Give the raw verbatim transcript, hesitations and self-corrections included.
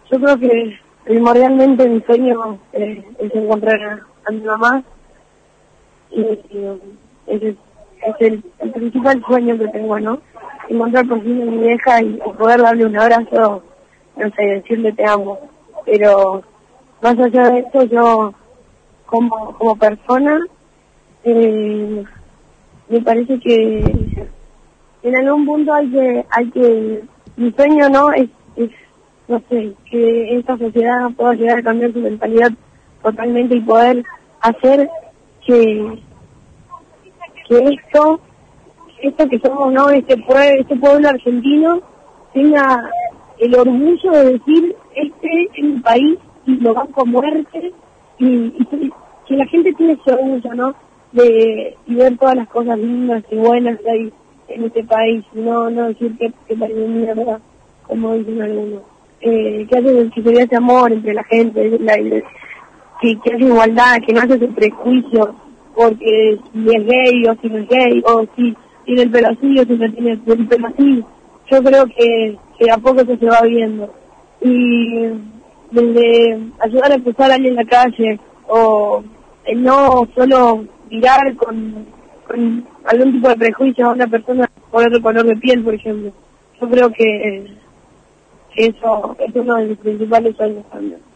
Yo creo que primordialmente mi sueño eh, es encontrar a, a mi mamá y, y ese es, es el, el principal sueño que tengo, ¿no? Encontrar por fin a mi vieja y, y poder darle un abrazo, no sé, decirle te amo. Pero más allá de eso, yo como como persona eh, me parece que en algún punto hay que hay que mi sueño no es, es no sé, que esta sociedad pueda llegar a cambiar su mentalidad totalmente y poder hacer que que esto esto que somos, no, este pueblo este pueblo argentino tenga el orgullo de decir este es mi país y lo banco a muerte y, y que, que la gente tiene ese orgullo, ¿no? De y ver todas las cosas lindas y buenas que hay en este país, no no decir que, que país de mierda, como dicen algunos. Eh, que hace que se vea ese amor entre la gente, la, la, que, que hace igualdad, que no hace ese prejuicio, porque si es gay o si no es gay, o si tiene el pelo así o si no tiene el pelo así. Yo creo que, que a poco eso se va viendo. Y desde ayudar a empezar a alguien en la calle, o el no solo mirar con, con algún tipo de prejuicio a una persona por otro color de piel, por ejemplo. Yo creo que, que eso es uno de mis principales sueños también.